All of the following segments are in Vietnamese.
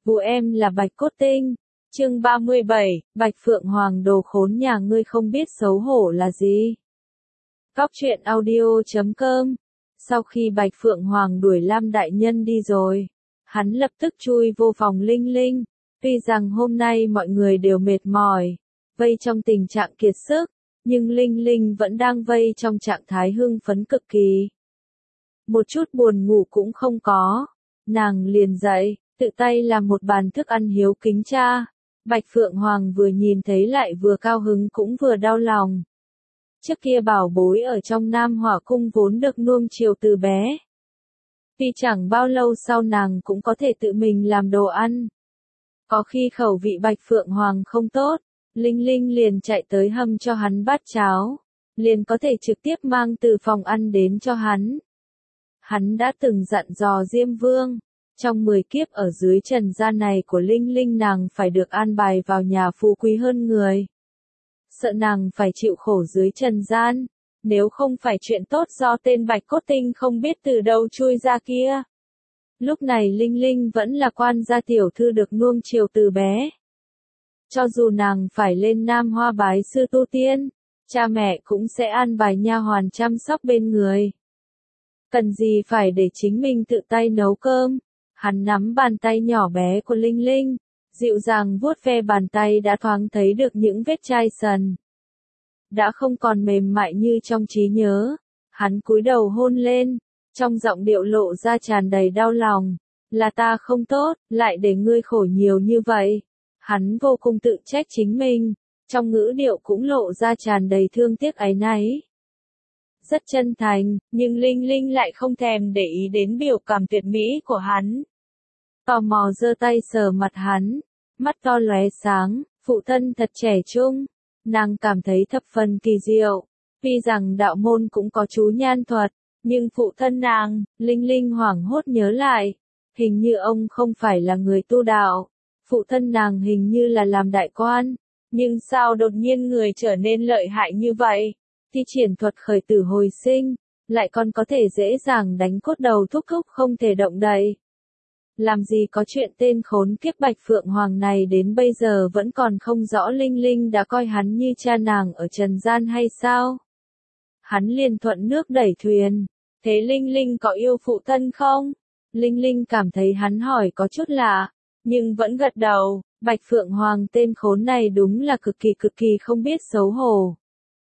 Vụ em là Bạch Cốt Tinh. Chương 37, Bạch Phượng Hoàng đồ khốn nhà ngươi không biết xấu hổ là gì. Góc truyện audio.com. Sau khi Bạch Phượng Hoàng đuổi Lam đại nhân đi rồi, hắn lập tức chui vô phòng Linh Linh. Tuy rằng hôm nay mọi người đều mệt mỏi, vây trong tình trạng kiệt sức, nhưng Linh Linh vẫn đang vây trong trạng thái hưng phấn cực kỳ. Một chút buồn ngủ cũng không có, nàng liền dậy, tự tay làm một bàn thức ăn hiếu kính cha. Bạch Phượng Hoàng vừa nhìn thấy lại vừa cao hứng cũng vừa đau lòng. Trước kia bảo bối ở trong Nam Hỏa Cung vốn được nuông chiều từ bé. Tuy chẳng bao lâu sau nàng cũng có thể tự mình làm đồ ăn. Có khi khẩu vị Bạch Phượng Hoàng không tốt, Linh Linh liền chạy tới hâm cho hắn bát cháo, liền có thể trực tiếp mang từ phòng ăn đến cho hắn. Hắn đã từng dặn dò Diêm Vương, trong 10 kiếp ở dưới trần gian này của Linh Linh nàng phải được an bài vào nhà phú quý hơn người. Sợ nàng phải chịu khổ dưới trần gian, nếu không phải chuyện tốt do tên Bạch Cốt Tinh không biết từ đâu chui ra kia. Lúc này Linh Linh vẫn là quan gia tiểu thư được nuông chiều từ bé. Cho dù nàng phải lên Nam Hoa bái sư tu tiên, cha mẹ cũng sẽ an bài nha hoàn chăm sóc bên người. Cần gì phải để chính mình tự tay nấu cơm. Hắn nắm bàn tay nhỏ bé của Linh Linh, dịu dàng vuốt ve bàn tay đã thoáng thấy được những vết chai sần. Đã không còn mềm mại như trong trí nhớ, hắn cúi đầu hôn lên, trong giọng điệu lộ ra tràn đầy đau lòng. Là ta không tốt, lại để ngươi khổ nhiều như vậy. Hắn vô cùng tự trách chính mình, trong ngữ điệu cũng lộ ra tràn đầy thương tiếc áy náy. Rất chân thành, nhưng Linh Linh lại không thèm để ý đến biểu cảm tuyệt mỹ của hắn. Tò mò giơ tay sờ mặt hắn, mắt to lóe sáng, phụ thân thật trẻ trung, nàng cảm thấy thập phần kỳ diệu. Tuy rằng đạo môn cũng có chú nhan thuật, nhưng phụ thân nàng, Linh Linh hoảng hốt nhớ lại, hình như ông không phải là người tu đạo, phụ thân nàng hình như là làm đại quan, nhưng sao đột nhiên người trở nên lợi hại như vậy? Thi triển thuật khởi tử hồi sinh, lại còn có thể dễ dàng đánh cốt đầu thúc thúc không thể động đậy. Làm gì có chuyện tên khốn kiếp Bạch Phượng Hoàng này đến bây giờ vẫn còn không rõ Linh Linh đã coi hắn như cha nàng ở trần gian hay sao? Hắn liền thuận nước đẩy thuyền. Thế Linh Linh có yêu phụ thân không? Linh Linh cảm thấy hắn hỏi có chút lạ, nhưng vẫn gật đầu. Bạch Phượng Hoàng tên khốn này đúng là cực kỳ không biết xấu hổ.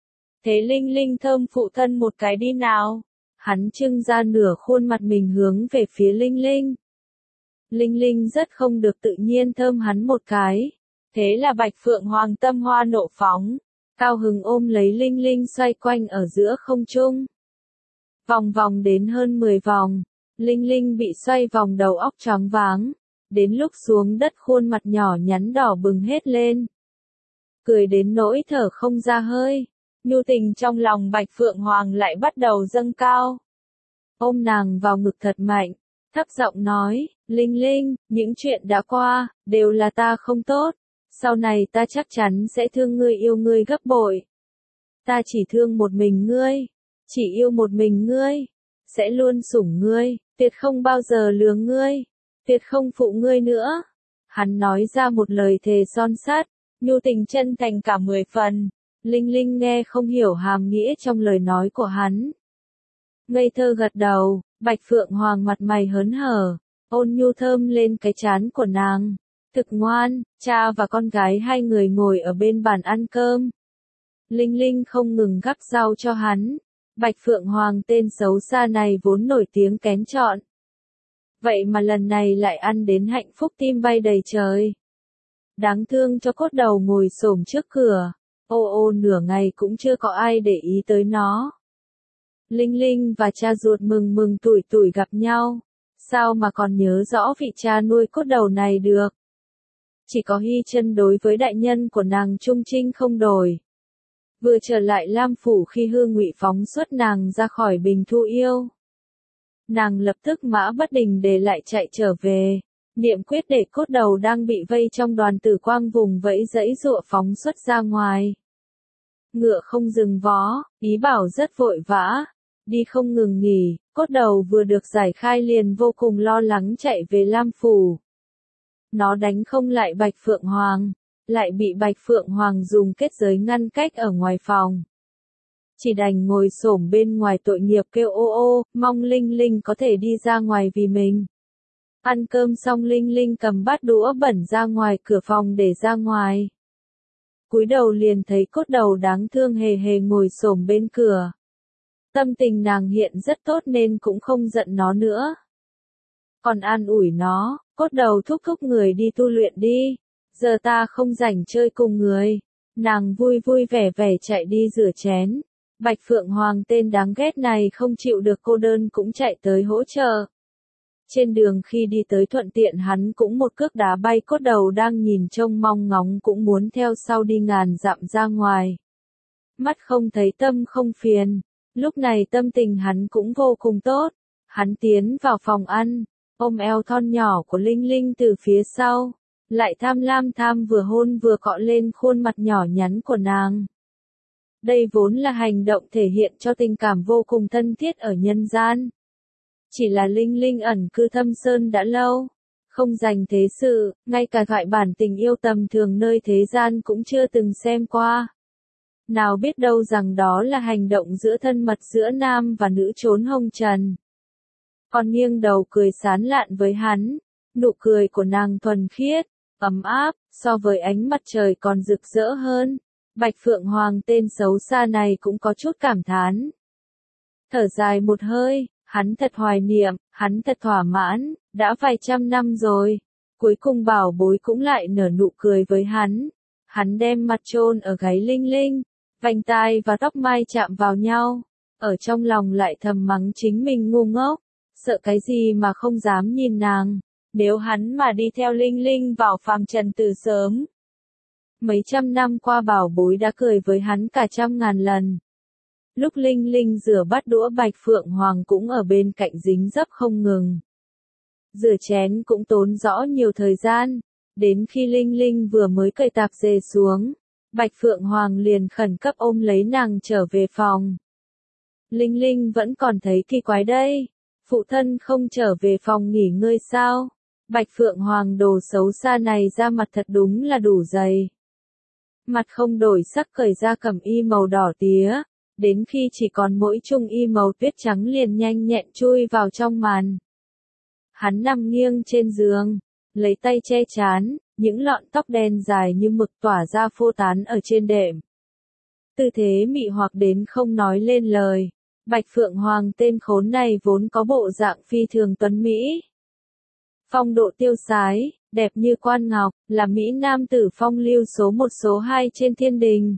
Thế Linh Linh thơm phụ thân một cái đi nào. Hắn trưng ra nửa khuôn mặt mình hướng về phía Linh Linh. Linh Linh rất không được tự nhiên thơm hắn một cái. Thế là Bạch Phượng Hoàng tâm hoa nộ phóng, cao hứng ôm lấy Linh Linh xoay quanh ở giữa không trung. Vòng vòng đến hơn 10 vòng, Linh Linh bị xoay vòng đầu óc choáng váng. Đến lúc xuống đất khuôn mặt nhỏ nhắn đỏ bừng hết lên. Cười đến nỗi thở không ra hơi. Nhu tình trong lòng Bạch Phượng Hoàng lại bắt đầu dâng cao. Ôm nàng vào ngực thật mạnh, thấp giọng nói, Linh Linh, những chuyện đã qua, đều là ta không tốt. Sau này ta chắc chắn sẽ thương ngươi yêu ngươi gấp bội. Ta chỉ thương một mình ngươi, chỉ yêu một mình ngươi, sẽ luôn sủng ngươi, tuyệt không bao giờ lừa ngươi, tuyệt không phụ ngươi nữa. Hắn nói ra một lời thề son sắt, nhu tình chân thành cả 10 phần. Linh Linh nghe không hiểu hàm nghĩa trong lời nói của hắn. Ngây thơ gật đầu, Bạch Phượng Hoàng mặt mày hớn hở, ôn nhu thơm lên cái trán của nàng. Thực ngoan, cha và con gái hai người ngồi ở bên bàn ăn cơm. Linh Linh không ngừng gắp rau cho hắn. Bạch Phượng Hoàng tên xấu xa này vốn nổi tiếng kén chọn. Vậy mà lần này lại ăn đến hạnh phúc tim bay đầy trời. Đáng thương cho cốt đầu ngồi xổm trước cửa. Ô nửa ngày cũng chưa có ai để ý tới nó. Linh Linh và cha ruột mừng tủi gặp nhau. Sao mà còn nhớ rõ vị cha nuôi cốt đầu này được? Chỉ có Hy Chân đối với đại nhân của nàng trung trinh không đổi. Vừa trở lại Lam Phủ khi Hương Ngụy phóng xuất nàng ra khỏi Bình Thu Yêu. Nàng lập tức mã bất đình để lại chạy trở về. Niệm quyết để cốt đầu đang bị vây trong đoàn tử quang vùng vẫy giãy giụa phóng xuất ra ngoài. Ngựa không dừng vó, ý bảo rất vội vã, đi không ngừng nghỉ, cốt đầu vừa được giải khai liền vô cùng lo lắng chạy về Lam Phủ. Nó đánh không lại Bạch Phượng Hoàng, lại bị Bạch Phượng Hoàng dùng kết giới ngăn cách ở ngoài phòng. Chỉ đành ngồi xổm bên ngoài tội nghiệp kêu ô ô, mong Linh Linh có thể đi ra ngoài vì mình. Ăn cơm xong Linh Linh cầm bát đũa bẩn ra ngoài cửa phòng để ra ngoài. Cúi đầu liền thấy Cốt Đầu đáng thương hề hề ngồi xổm bên cửa. Tâm tình nàng hiện rất tốt nên cũng không giận nó nữa. Còn an ủi nó, Cốt Đầu thúc thúc người đi tu luyện đi, giờ ta không rảnh chơi cùng người. Nàng vui vui vẻ vẻ chạy đi rửa chén. Bạch Phượng Hoàng tên đáng ghét này không chịu được cô đơn cũng chạy tới hỗ trợ. Trên đường khi đi tới thuận tiện hắn cũng một cước đá bay Cốt Đầu đang nhìn trông mong ngóng cũng muốn theo sau đi ngàn dặm ra ngoài. Mắt không thấy tâm không phiền, lúc này tâm tình hắn cũng vô cùng tốt. Hắn tiến vào phòng ăn, ôm eo thon nhỏ của Linh Linh từ phía sau, lại tham lam vừa hôn vừa cọ lên khuôn mặt nhỏ nhắn của nàng. Đây vốn là hành động thể hiện cho tình cảm vô cùng thân thiết ở nhân gian. Chỉ là Linh Linh ẩn cư thâm sơn đã lâu, không dành thế sự, ngay cả thoại bản tình yêu tầm thường nơi thế gian cũng chưa từng xem qua. Nào biết đâu rằng đó là hành động giữa thân mật giữa nam và nữ chốn hồng trần. Còn nghiêng đầu cười sán lạn với hắn, nụ cười của nàng thuần khiết, ấm áp, so với ánh mặt trời còn rực rỡ hơn. Bạch Phượng Hoàng tên xấu xa này cũng có chút cảm thán. Thở dài một hơi, hắn thật hoài niệm, hắn thật thỏa mãn, đã vài trăm năm rồi. Cuối cùng bảo bối cũng lại nở nụ cười với hắn. Hắn đem mặt chôn ở gáy Linh Linh, vành tai và tóc mai chạm vào nhau. Ở trong lòng lại thầm mắng chính mình ngu ngốc, sợ cái gì mà không dám nhìn nàng. Nếu hắn mà đi theo Linh Linh vào phàm trần từ sớm. Mấy trăm năm qua bảo bối đã cười với hắn cả trăm ngàn lần. Lúc Linh Linh rửa bát đũa Bạch Phượng Hoàng cũng ở bên cạnh dính dấp không ngừng. Rửa chén cũng tốn rõ nhiều thời gian, đến khi Linh Linh vừa mới cởi tạp dề xuống, Bạch Phượng Hoàng liền khẩn cấp ôm lấy nàng trở về phòng. Linh Linh vẫn còn thấy kỳ quái đây, phụ thân không trở về phòng nghỉ ngơi sao? Bạch Phượng Hoàng đồ xấu xa này ra mặt thật đúng là đủ dày. Mặt không đổi sắc cởi ra cẩm y màu đỏ tía, đến khi chỉ còn mỗi trung y màu tuyết trắng liền nhanh nhẹn chui vào trong màn. Hắn nằm nghiêng trên giường, lấy tay che trán, những lọn tóc đen dài như mực tỏa ra phô tán ở trên đệm. Tư thế mị hoặc đến không nói lên lời. Bạch Phượng Hoàng tên khốn này vốn có bộ dạng phi thường tuấn mỹ. Phong độ tiêu sái, đẹp như quan ngọc, là Mỹ Nam tử phong lưu số 1 số 2 trên thiên đình.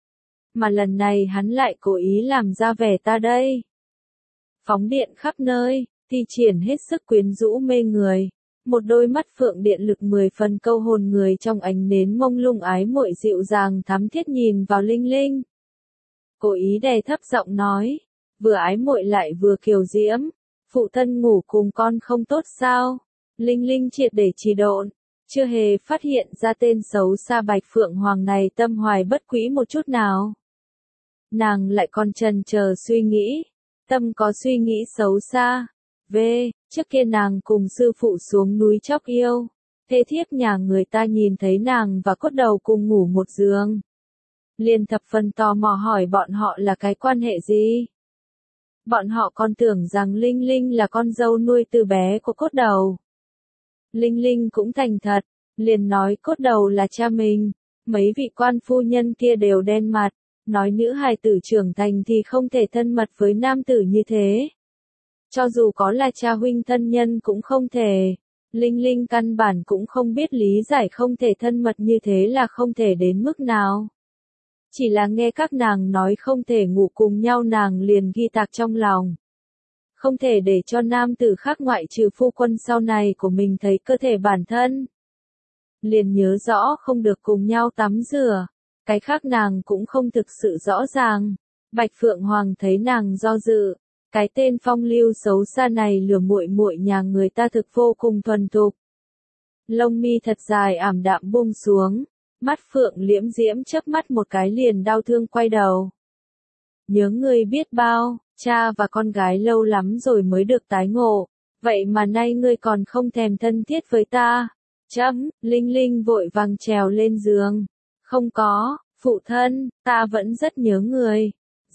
Mà lần này hắn lại cố ý làm ra vẻ ta đây. Phóng điện khắp nơi, thi triển hết sức quyến rũ mê người. Một đôi mắt phượng điện lực 10 phần câu hồn người trong ánh nến mông lung ái muội dịu dàng thắm thiết nhìn vào Linh Linh. Cố ý đè thấp giọng nói, vừa ái muội lại vừa kiều diễm, phụ thân ngủ cùng con không tốt sao? Linh Linh triệt để trì độn, chưa hề phát hiện ra tên xấu xa Bạch Phượng Hoàng này tâm hoài bất quý một chút nào. Nàng lại còn chần chờ suy nghĩ, tâm có suy nghĩ xấu xa. Trước kia nàng cùng sư phụ xuống núi Chóc Yêu, thê thiếp nhà người ta nhìn thấy nàng và Cốt Đầu cùng ngủ một giường. Liền thập phần tò mò hỏi bọn họ là cái quan hệ gì. Bọn họ còn tưởng rằng Linh Linh là con dâu nuôi từ bé của Cốt Đầu. Linh Linh cũng thành thật, liền nói Cốt Đầu là cha mình, mấy vị quan phu nhân kia đều đen mặt, nói nữ hài tử trưởng thành thì không thể thân mật với nam tử như thế. Cho dù có là cha huynh thân nhân cũng không thể. Linh Linh căn bản cũng không biết lý giải không thể thân mật như thế là không thể đến mức nào. Chỉ là nghe các nàng nói không thể ngủ cùng nhau nàng liền ghi tạc trong lòng. Không thể để cho nam tử khác ngoại trừ phu quân sau này của mình thấy cơ thể bản thân. Liền nhớ rõ không được cùng nhau tắm rửa. Cái khác nàng cũng không thực sự rõ ràng. Bạch Phượng Hoàng thấy nàng do dự. Cái tên phong lưu xấu xa này lừa muội muội nhà người ta thực vô cùng thuần thục. Lông mi thật dài ảm đạm buông xuống. Mắt Phượng liễm diễm chớp mắt một cái liền đau thương quay đầu. Nhớ ngươi biết bao, cha và con gái lâu lắm rồi mới được tái ngộ. Vậy mà nay ngươi còn không thèm thân thiết với ta. Linh Linh vội vàng trèo lên giường. Không có, phụ thân, ta vẫn rất nhớ người.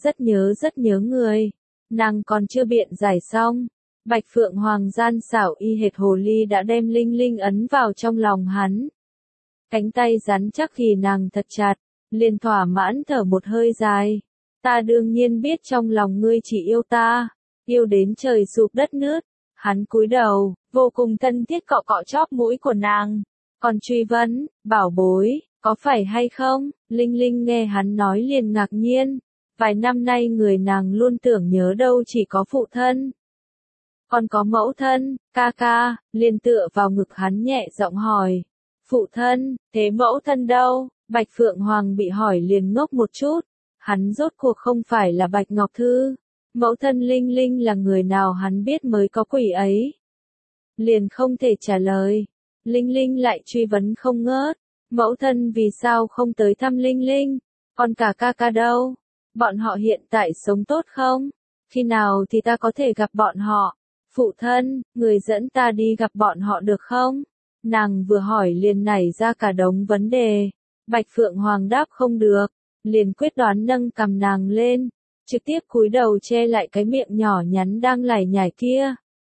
Rất nhớ người. Nàng còn chưa biện giải xong. Bạch Phượng Hoàng gian xảo y hệt hồ ly đã đem Linh Linh ấn vào trong lòng hắn. Cánh tay rắn chắc thì nàng thật chặt, liền thỏa mãn thở một hơi dài. Ta đương nhiên biết trong lòng ngươi chỉ yêu ta, yêu đến trời sụp đất nứt. Hắn cúi đầu, vô cùng thân thiết cọ cọ chóp mũi của nàng. Còn truy vấn, bảo bối, có phải hay không? Linh Linh nghe hắn nói liền ngạc nhiên. Vài năm nay người nàng luôn tưởng nhớ đâu chỉ có phụ thân. Còn có mẫu thân, ca ca, liền tựa vào ngực hắn nhẹ giọng hỏi. Phụ thân, thế mẫu thân đâu? Bạch Phượng Hoàng bị hỏi liền ngốc một chút. Hắn rốt cuộc không phải là Bạch Ngọc Thư. Mẫu thân Linh Linh là người nào hắn biết mới có quỷ ấy. Liền không thể trả lời. Linh Linh lại truy vấn không ngớt. Mẫu thân vì sao không tới thăm Linh Linh? Còn cả ca ca đâu? Bọn họ hiện tại sống tốt không? Khi nào thì ta có thể gặp bọn họ? Phụ thân, người dẫn ta đi gặp bọn họ được không? Nàng vừa hỏi liền nảy ra cả đống vấn đề. Bạch Phượng Hoàng đáp không được, liền quyết đoán nâng cầm nàng lên, trực tiếp cúi đầu che lại cái miệng nhỏ nhắn đang lải nhải kia.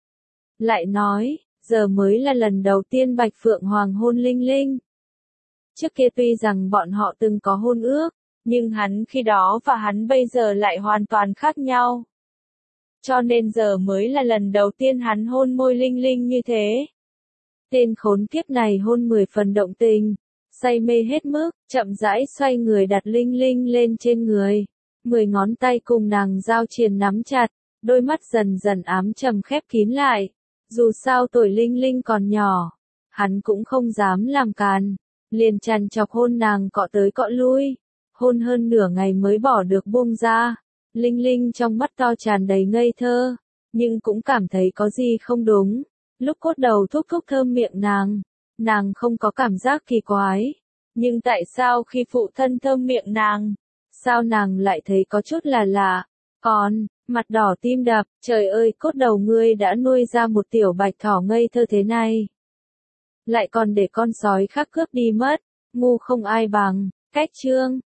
Lại nói, giờ mới là lần đầu tiên Bạch Phượng Hoàng hôn Linh Linh. Trước kia tuy rằng bọn họ từng có hôn ước, nhưng hắn khi đó và hắn bây giờ lại hoàn toàn khác nhau. Cho nên giờ mới là lần đầu tiên hắn hôn môi Linh Linh như thế. Tên khốn kiếp này hôn 10 phần động tình, say mê hết mức, chậm rãi xoay người đặt Linh Linh lên trên người. 10 ngón tay cùng nàng giao triền nắm chặt, đôi mắt dần dần ám trầm khép kín lại. Dù sao tuổi Linh Linh còn nhỏ, hắn cũng không dám làm càn, liền chằn chọc hôn nàng cọ tới cọ lui, hôn hơn nửa ngày mới bỏ được buông ra. Linh Linh trong mắt to tràn đầy ngây thơ, nhưng cũng cảm thấy có gì không đúng. Lúc cốt đầu thúc thúc thơm miệng nàng không có cảm giác kỳ quái. Nhưng tại sao khi phụ thân thơm miệng nàng, sao nàng lại thấy có chút là lạ? Còn, mặt đỏ tim đập, trời ơi cốt đầu ngươi đã nuôi ra một tiểu bạch thỏ ngây thơ thế này. Lại còn để con sói khác cướp đi mất, ngu không ai bằng. Cách chương